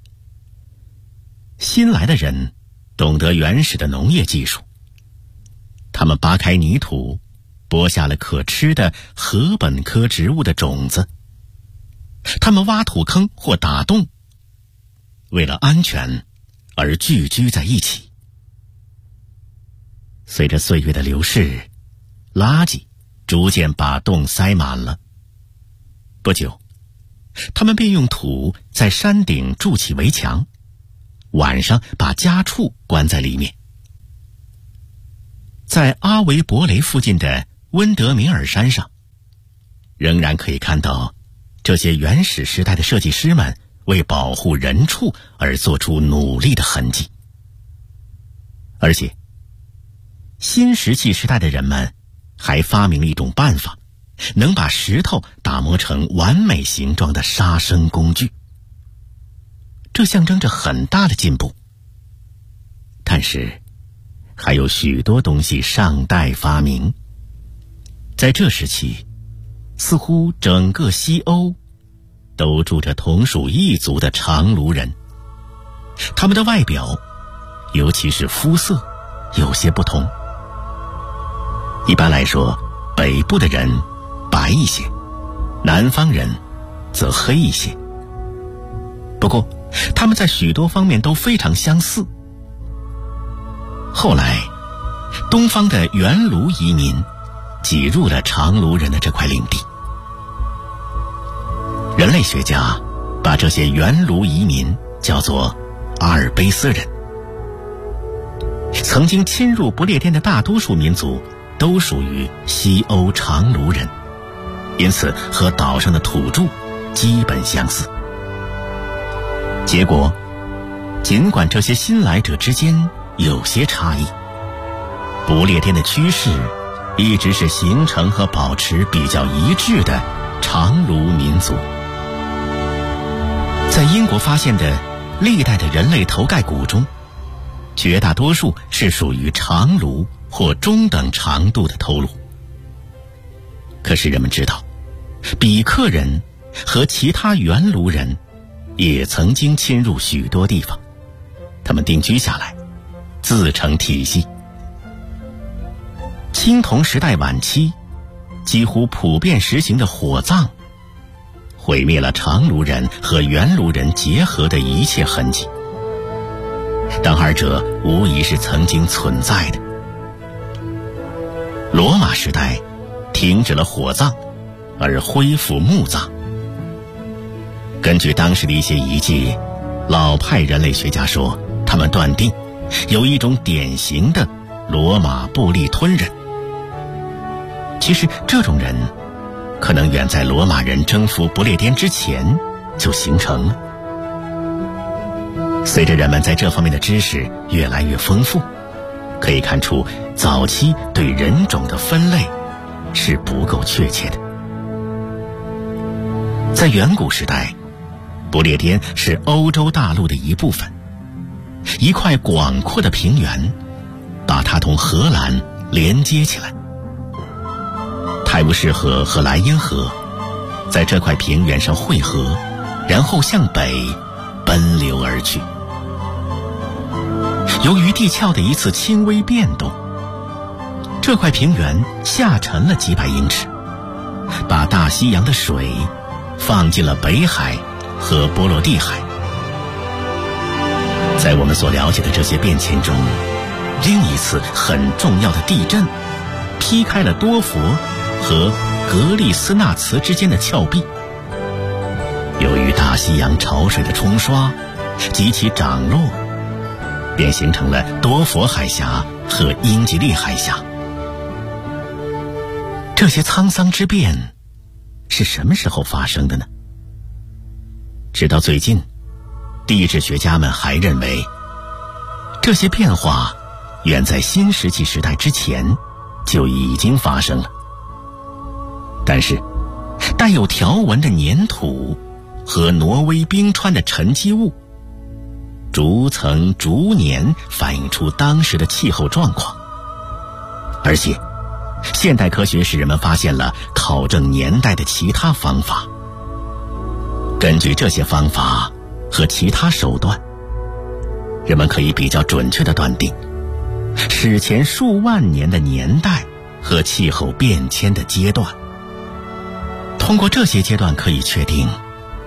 新来的人懂得原始的农业技术，他们扒开泥土，播下了可吃的禾本科植物的种子， 他们挖土坑或打洞，为了安全而聚居在一起。随着岁月的流逝，垃圾逐渐把洞塞满了。不久，他们便用土在山顶筑起围墙，晚上把家畜关在里面。在阿维伯雷附近的温德米尔山上，仍然可以看到这些原始时代的设计师们为保护人畜而做出努力的痕迹。而且新石器时代的人们还发明了一种办法，能把石头打磨成完美形状的杀生工具。这象征着很大的进步。但是还有许多东西尚待发明。在这时期，似乎整个西欧都住着同属一族的长卢人，他们的外表，尤其是肤色，有些不同。一般来说，北部的人白一些，南方人则黑一些。不过，他们在许多方面都非常相似。后来，东方的原卢移民挤入了长卢人的这块领地。人类学家把这些原卢移民叫做阿尔卑斯人。曾经侵入不列颠的大多数民族都属于西欧长卢人，因此和岛上的土著基本相似。结果，尽管这些新来者之间有些差异，不列颠的趋势一直是形成和保持比较一致的长卢民族。在英国发现的历代的人类头盖骨中，绝大多数是属于长卢或中等长度的头颅。可是人们知道，比克人和其他原卢人也曾经侵入许多地方，他们定居下来，自成体系。青铜时代晚期，几乎普遍实行的火葬，毁灭了长卢人和原卢人结合的一切痕迹。但二者无疑是曾经存在的。罗马时代停止了火葬，而恢复墓葬。根据当时的一些遗迹，老派人类学家说，他们断定有一种典型的罗马布利吞人。其实这种人可能远在罗马人征服不列颠之前就形成了。随着人们在这方面的知识越来越丰富，可以看出早期对人种的分类是不够确切的。在远古时代，不列颠是欧洲大陆的一部分，一块广阔的平原把它同荷兰连接起来。泰晤士河和莱茵河在这块平原上汇合，然后向北奔流而去。由于地壳的一次轻微变动，这块平原下沉了几百英尺，把大西洋的水放进了北海和波罗的海。在我们所了解的这些变迁中，另一次很重要的地震劈开了多佛和格利斯纳茨之间的峭壁。由于大西洋潮水的冲刷及其涨落，便形成了多佛海峡和英吉利海峡。这些沧桑之变是什么时候发生的呢？直到最近，地质学家们还认为，这些变化远在新石器时代之前就已经发生了。但是，带有条纹的粘土和挪威冰川的沉积物，逐层逐年反映出当时的气候状况。而且，现代科学使人们发现了考证年代的其他方法。根据这些方法和其他手段，人们可以比较准确地断定史前数万年的年代和气候变迁的阶段。通过这些阶段可以确定，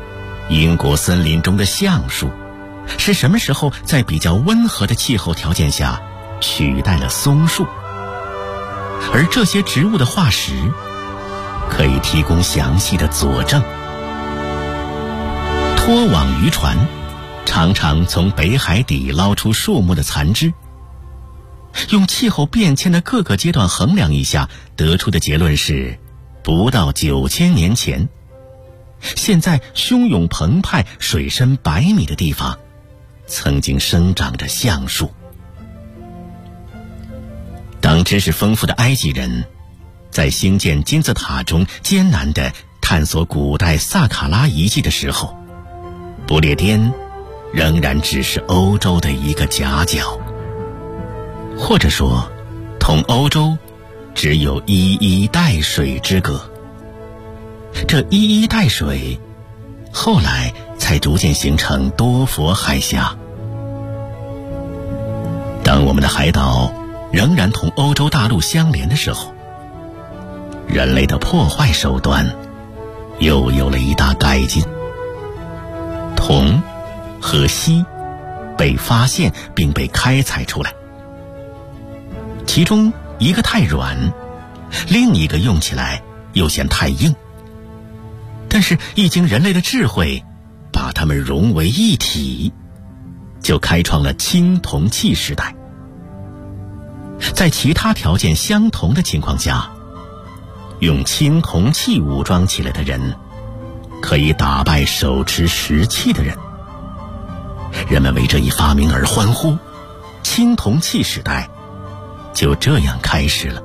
英国森林中的橡树是什么时候在比较温和的气候条件下取代了松树？而这些植物的化石可以提供详细的佐证。拖网渔船常常从北海底捞出树木的残枝，用气候变迁的各个阶段衡量一下，得出的结论是，不到9000年前，现在汹涌澎湃、水深100米的地方，曾经生长着橡树。当知识丰富的埃及人在兴建金字塔中艰难地探索古代萨卡拉遗迹的时候，不列颠仍然只是欧洲的一个夹角，或者说同欧洲只有一衣带水之隔。这一衣带水后来才逐渐形成多佛海峡。当我们的海岛仍然同欧洲大陆相连的时候，人类的破坏手段又有了一大改进。铜和锡被发现并被开采出来，其中一个太软，另一个用起来又嫌太硬。但是一经人类的智慧把它们融为一体，就开创了青铜器时代。在其他条件相同的情况下，用青铜器武装起来的人可以打败手持石器的人。人们为这一发明而欢呼，青铜器时代就这样开始了。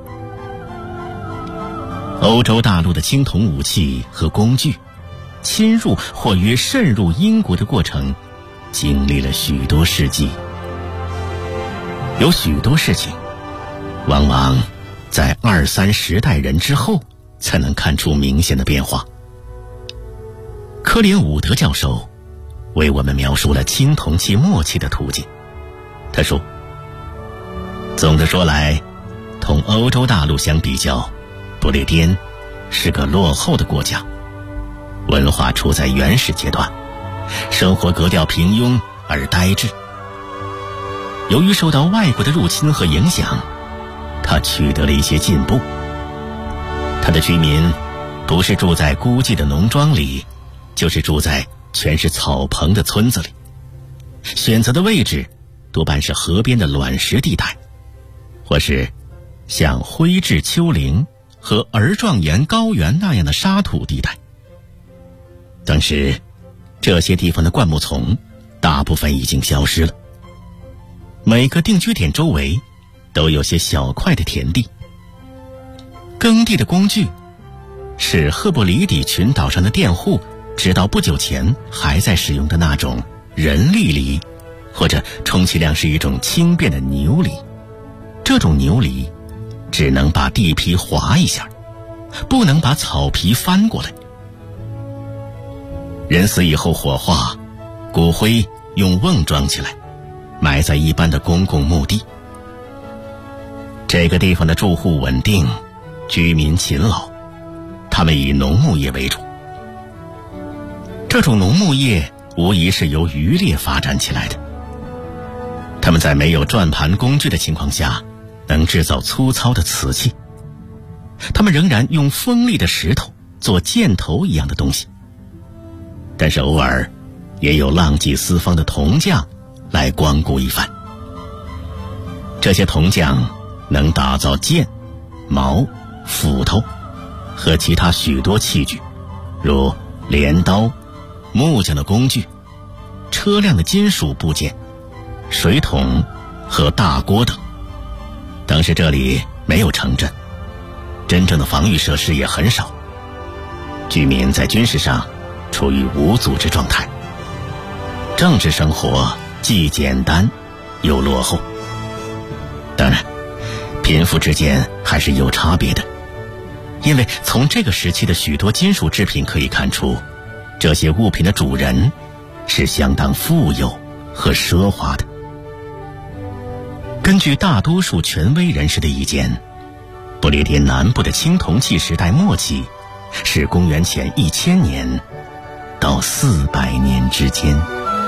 欧洲大陆的青铜武器和工具侵入或约渗入英国的过程经历了许多世纪。有许多事情往往在2、30代人之后才能看出明显的变化。科林伍德教授为我们描述了青铜器末期的途径。他说，总的说来，同欧洲大陆相比较，不列颠是个落后的国家，文化处在原始阶段，生活格调平庸而呆滞。由于受到外国的入侵和影响，它取得了一些进步。它的居民不是住在孤寂的农庄里，就是住在全是草棚的村子里，选择的位置多半是河边的卵石地带，或是像灰质丘陵和儿状岩高原那样的沙土地带。当时这些地方的灌木丛大部分已经消失了，每个定居点周围都有些小块的田地。耕地的工具是赫布里底群岛上的佃户直到不久前还在使用的那种人力犁，或者充其量是一种轻便的牛犁。这种牛犁只能把地皮划一下，不能把草皮翻过来。人死以后火化，骨灰用瓮装起来，埋在一般的公共墓地。这个地方的住户稳定，居民勤劳，他们以农牧业为主。这种农牧业无疑是由渔猎发展起来的。他们在没有转盘工具的情况下，能制造粗糙的瓷器。他们仍然用锋利的石头做箭头一样的东西，但是偶尔也有浪迹四方的铜匠来光顾一番。这些铜匠能打造剑、矛、斧头和其他许多器具，如镰刀、木匠的工具、车辆的金属部件、水桶和大锅等。当时这里没有城镇，真正的防御设施也很少，居民在军事上处于无组织状态，政治生活既简单又落后。当然，贫富之间还是有差别的，因为从这个时期的许多金属制品可以看出，这些物品的主人是相当富有和奢华的。根据大多数权威人士的意见，不列颠南部的青铜器时代末期是公元前1000年到到400年之间。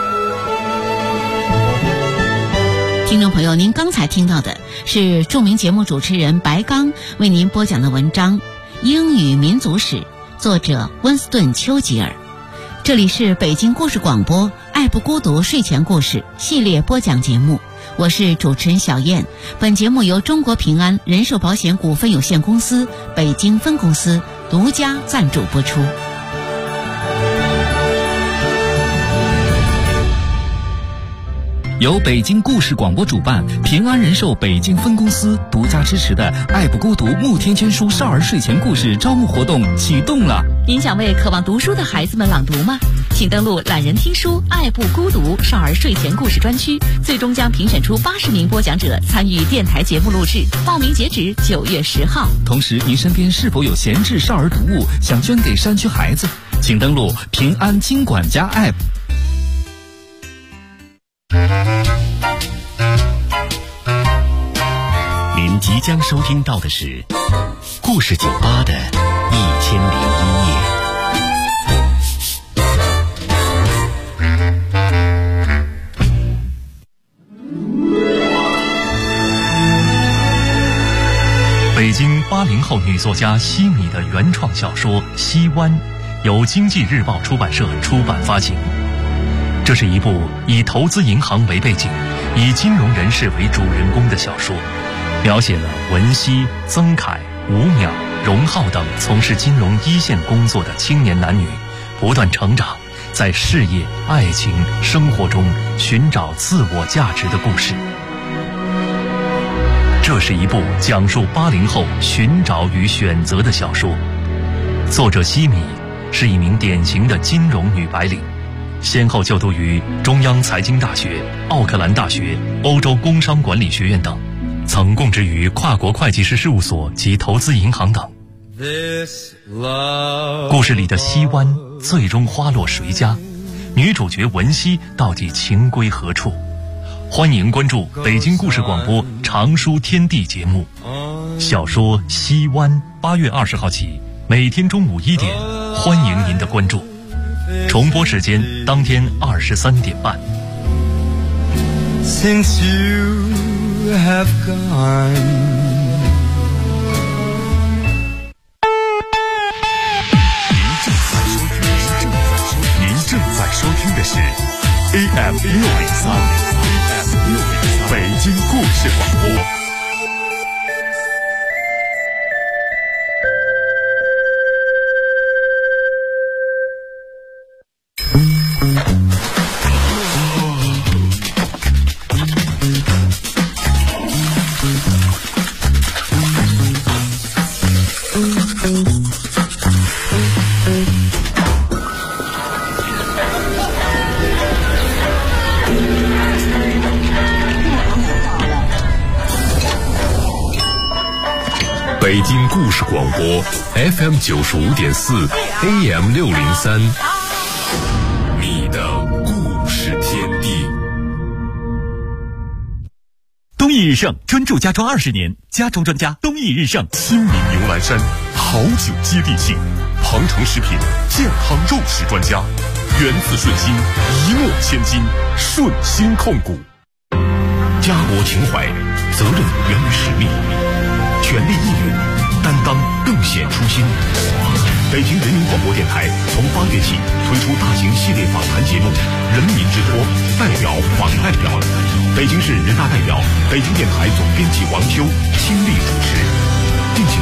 听众朋友，您刚才听到的是著名节目主持人白刚为您播讲的文章《英语民族史》，作者温斯顿·丘吉尔。这里是北京故事广播爱不孤独睡前故事系列播讲节目，我是主持人小燕。本节目由中国平安人寿保险股份有限公司北京分公司独家赞助播出。 由北京故事广播主办，平安人寿北京分公司独家支持的爱不孤独慕天千书少儿睡前故事招募活动启动了。 您想为渴望读书的孩子们朗读吗？请登录懒人听书爱不孤独少儿睡前故事专区，最终将评选出80名播讲者参与电台节目录制，报名截止9月10号。 同时，您身边是否有闲置少儿读物想捐给山区孩子？请登录平安金管家 App。 您即将收听到的是故事酒吧的1001夜。 北京80后女作家西米的原创小说《西湾》，由经济日报出版社出版发行。这是一部以投资银行为背景，以金融人士为主人公的小说，描写了文熙、曾凯、吴淼、荣浩等从事金融一线工作的青年男女不断成长，在事业、爱情、生活中寻找自我价值的故事。这是一部讲述80后寻找与选择的小说。作者西米是一名典型的金融女白领，先后就读于中央财经大学、奥克兰大学、欧洲工商管理学院等，曾供职于跨国会计师事务所及投资银行等。故事里的西湾最终花落谁家？女主角文熙到底情归何处？欢迎关注北京故事广播长书天地节目。小说《西湾》8月20号起，每天中午1点，欢迎您的关注。重播时间当天23点半。 Since you have gone， 您正在收听的是 AM603北京故事广播。北京故事广播 FM 95.4 AM 603，你的故事天地。 东益日盛专注家装20年，家装专家东益日盛。 亲民牛栏山，好酒接地气。庞城食品健康肉食专家，源自顺心，一诺千金，顺心控股。家国情怀，责任源于使命，全力意愿，担当更显初心。北京人民广播电台从8月起推出大型系列访谈节目《人民之托》，代表访代表。北京市人大代表、北京电台总编辑王秋亲力主持。